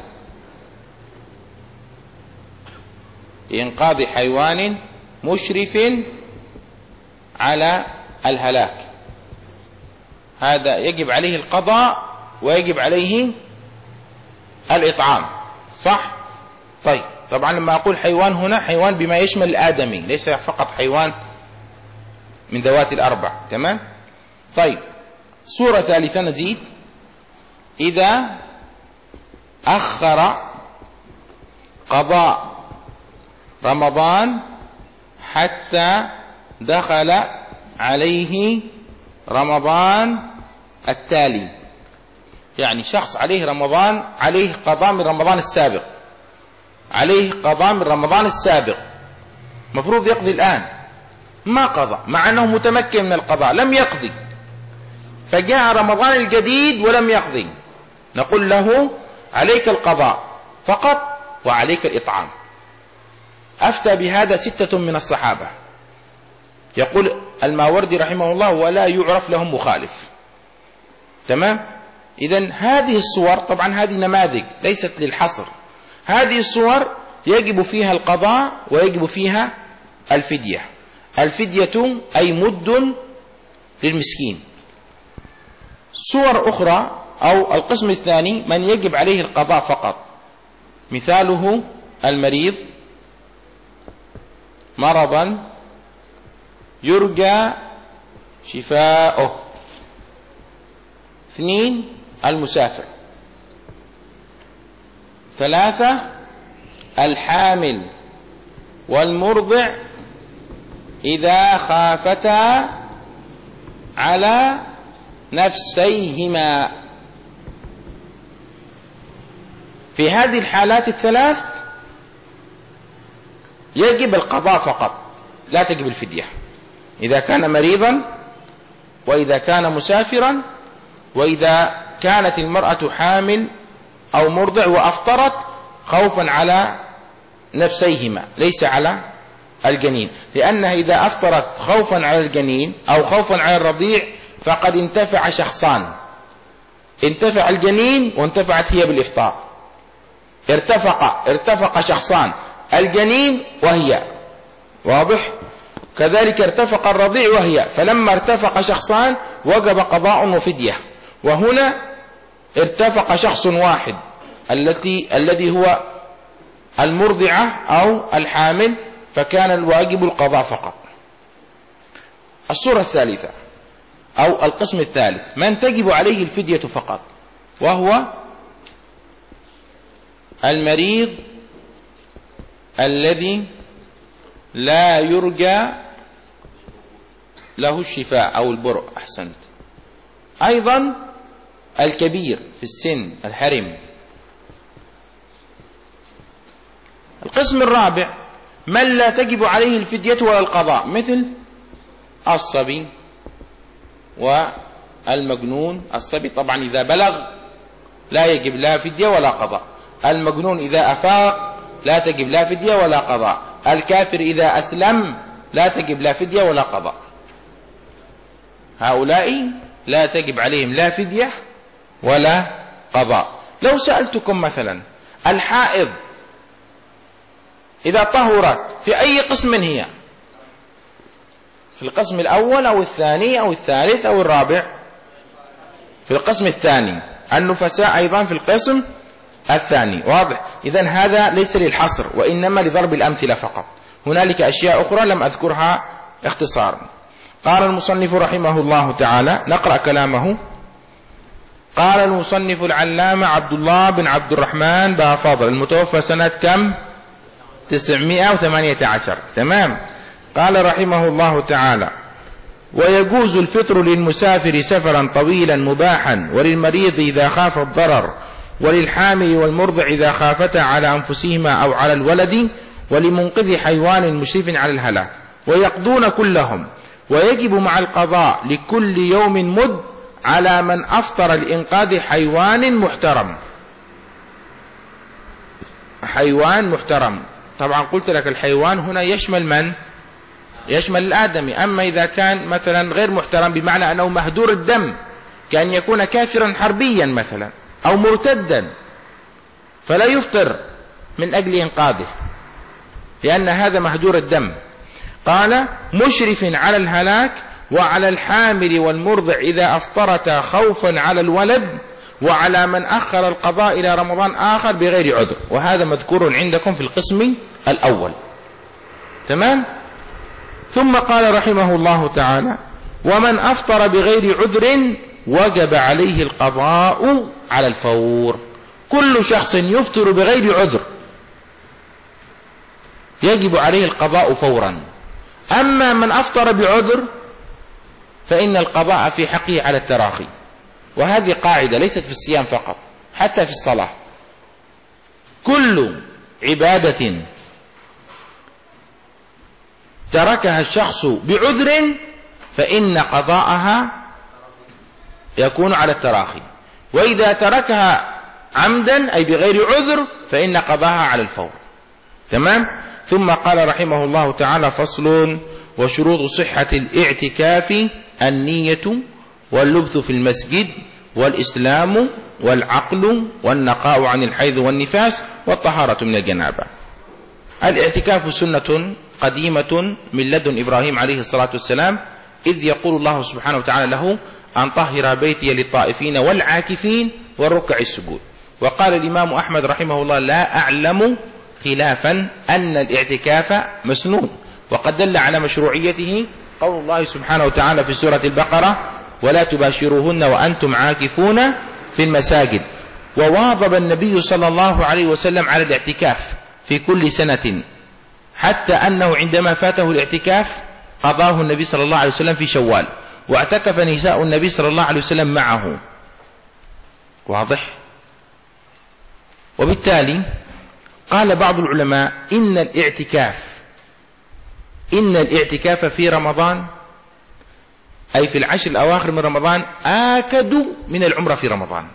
لإنقاذ حيوان مشرف على الهلاك، هذا يجب عليه القضاء ويجب عليه الإطعام. صح؟ طيب، طبعا لما أقول حيوان هنا حيوان بما يشمل الآدمي، ليس فقط حيوان من ذوات الأربع. تمام؟ طيب، صورة ثالثة نزيد: إذا أخر قضاء رمضان حتى دخل عليه رمضان التالي، يعني شخص عليه رمضان عليه قضاء من رمضان السابق عليه قضاء من رمضان السابق مفروض يقضي الآن، ما قضى مع أنه متمكن من القضاء، لم يقضي، فجاء رمضان الجديد ولم يقضي، نقول له عليك القضاء فقط وعليك الإطعام. أفتى بهذا ستة من الصحابة، يقول الماوردي رحمه الله: ولا يعرف لهم مخالف. تمام؟ إذن هذه الصور، طبعا هذه نماذج ليست للحصر، هذه الصور يجب فيها القضاء ويجب فيها الفدية. الفدية أي مد للمسكين. صور أخرى أو القسم الثاني من يجب عليه القضاء فقط، مثاله المريض مرضا يرجى شفاؤه. اثنين، المسافر. ثلاثة، الحامل والمرضع إذا خافتا على نفسيهما. في هذه الحالات الثلاث يجب القضاء فقط، لا تجب الفدية. إذا كان مريضا، وإذا كان مسافرا، وإذا كانت المرأة حامل أو مرضع وأفطرت خوفا على نفسيهما ليس على الجنين، لأنها إذا أفطرت خوفا على الجنين أو خوفا على الرضيع فقد انتفع شخصان، انتفع الجنين وانتفعت هي بالإفطار، ارتفق ارتفق شخصان، الجنين وهي، واضح؟ كذلك ارتفق الرضيع وهي، فلما ارتفق شخصان وجب قضاء وفدية. وهنا ارتفق شخص واحد التي الذي هو المرضعة أو الحامل، فكان الواجب القضاء فقط. الصورة الثالثة أو القسم الثالث من تجب عليه الفدية فقط، وهو المريض الذي لا يرجى له الشفاء أو البرء. أحسنت. أيضا الكبير في السن الحرم. القسم الرابع من لا تجب عليه الفدية ولا القضاء، مثل الصبي والمجنون. الصبي طبعا إذا بلغ لا يجب لا فدية ولا قضاء، المجنون إذا أفاق لا تجب لا فدية ولا قضاء، الكافر إذا أسلم لا تجب لا فدية ولا قضاء. هؤلاء لا تجب عليهم لا فدية ولا قضاء. لو سألتكم مثلا الحائض إذا طهرت في أي قسم هي؟ في القسم الأول أو الثاني أو الثالث أو الرابع؟ في القسم الثاني. النفساء أيضا في القسم الثاني. واضح؟ إذن هذا ليس للحصر وإنما لضرب الأمثلة فقط. هنالك أشياء أخرى لم أذكرها اختصارا. قال المصنف رحمه الله تعالى، نقرأ كلامه. قال المصنف العلامة عبد الله بن عبد الرحمن بافاضل المتوفى سنة كم؟ تسعمائة وثمانية عشر. تمام. قال رحمه الله تعالى: ويجوز الفطر للمسافر سفرا طويلا مباحا، وللمريض إذا خاف الضرر، وللحامل والمرضع إذا خافتا على أنفسهما أو على الولد، ولمنقذ حيوان مشرف على الهلاك، ويقضون كلهم. ويجب مع القضاء لكل يوم مد على من أفطر لإنقاذ حيوان محترم. حيوان محترم. طبعا قلت لك الحيوان هنا يشمل من؟ يشمل الآدمي. أما إذا كان مثلا غير محترم بمعنى أنه مهدور الدم، كأن يكون كافرا حربيا مثلا أو مرتدا، فلا يفطر من أجل إنقاذه لأن هذا مهدور الدم. قال مشرف على الهلاك وعلى الحامل والمرضع إذا أفطرتا خوفا على الولد، وعلى من أخر القضاء إلى رمضان آخر بغير عذر. وهذا مذكور عندكم في القسم الأول. تمام. ثم قال رحمه الله تعالى ومن أفطر بغير عذر وجب عليه القضاء على الفور. كل شخص يفطر بغير عذر يجب عليه القضاء فورا. أما من أفطر بعذر فإن القضاء في حقه على التراخي. وهذه قاعدة ليست في الصيام فقط، حتى في الصلاة. كل عبادة تركها الشخص بعذر فإن قضاءها يكون على التراخي، وإذا تركها عمدا أي بغير عذر فإن قضاءها على الفور. تمام. ثم قال رحمه الله تعالى فصل وشروط صحة الاعتكاف النية واللبث في المسجد والإسلام والعقل والنقاء عن الحيض والنفاس والطهارة من الجنابة. الاعتكاف سنة قديمة من لدن إبراهيم عليه الصلاة والسلام، إذ يقول الله سبحانه وتعالى له أن طهر بيتي للطائفين والعاكفين والركع السجود. وقال الإمام أحمد رحمه الله لا أعلم خلافا أن الاعتكاف مسنون، وقد دل على مشروعيته قول الله سبحانه وتعالى في سورة البقرة ولا تباشروهن وأنتم عاكفون في المساجد. وواظب النبي صلى الله عليه وسلم على الاعتكاف في كل سنة، حتى أنه عندما فاته الاعتكاف قضاه النبي صلى الله عليه وسلم في شوال، واعتكف نساء النبي صلى الله عليه وسلم معه. واضح. وبالتالي قال بعض العلماء إن الاعتكاف إن الاعتكاف في رمضان أي في العشر الأواخر من رمضان آكد من العمرة في رمضان.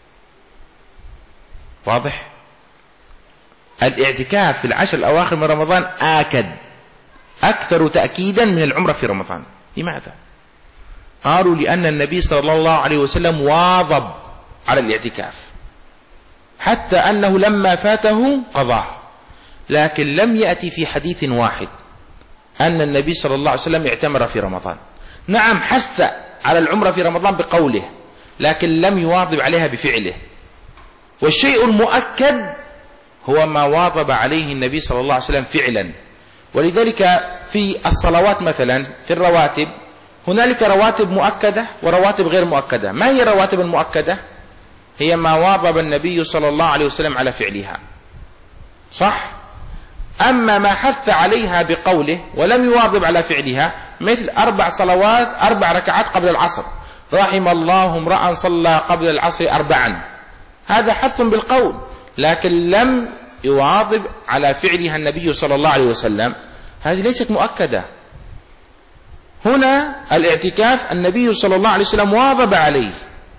واضح. الاعتكاف في العشر الأواخر من رمضان آكد أكثر تأكيدا من العمرة في رمضان. لماذا؟ قالوا لأن النبي صلى الله عليه وسلم واظب على الاعتكاف حتى أنه لما فاته قضاه، لكن لم يأتي في حديث واحد أن النبي صلى الله عليه وسلم اعتمر في رمضان. نعم حث على العمرة في رمضان بقوله، لكن لم يواظب عليها بفعله. والشيء المؤكد هو ما واظب عليه النبي صلى الله عليه وسلم فعلا. ولذلك في الصلوات مثلا في الرواتب هنالك رواتب مؤكدة ورواتب غير مؤكدة. ما هي الرواتب المؤكدة؟ هي ما واظب النبي صلى الله عليه وسلم على فعلها، صح؟ أما ما حث عليها بقوله ولم يواظب على فعلها، مثل أربع صلوات أربع ركعات قبل العصر، رحم الله امرأ صلى قبل العصر أربعا، هذا حث بالقول لكن لم يواظب على فعلها النبي صلى الله عليه وسلم، هذه ليست مؤكدة. هنا الاعتكاف النبي صلى الله عليه وسلم واظب عليه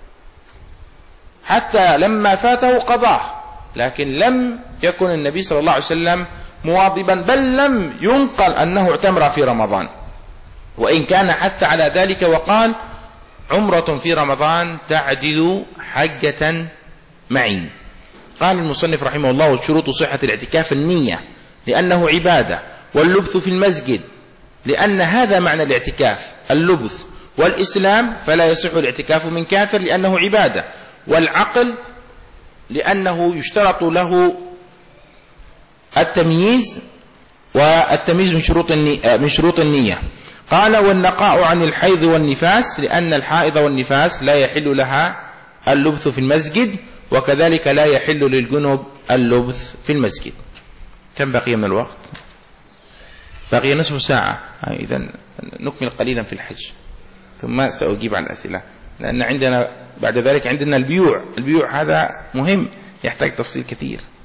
حتى لما فاته قضاه، لكن لم يكن النبي صلى الله عليه وسلم مواظبا، بل لم ينقل أنه اعتمر في رمضان، وإن كان حث على ذلك وقال عمرة في رمضان تعدل حجة معي. قال المصنف رحمه الله وشروط صحة الاعتكاف النية لأنه عبادة، واللبث في المسجد لأن هذا معنى الاعتكاف اللبث، والإسلام فلا يصح الاعتكاف من كافر لأنه عبادة، والعقل لأنه يشترط له التمييز، والتمييز من شروط من شروط النية. قال والنقاء عن الحيض والنفاس لأن الحائض والنفاس لا يحل لها اللبث في المسجد، وكذلك لا يحل للجنب اللبث في المسجد. كم بقي من الوقت؟ بقي نصف ساعة. إذا نكمل قليلا في الحج ثم سأجيب عن الأسئلة، لأن عندنا بعد ذلك عندنا البيوع. البيوع هذا مهم يحتاج تفصيل كثير.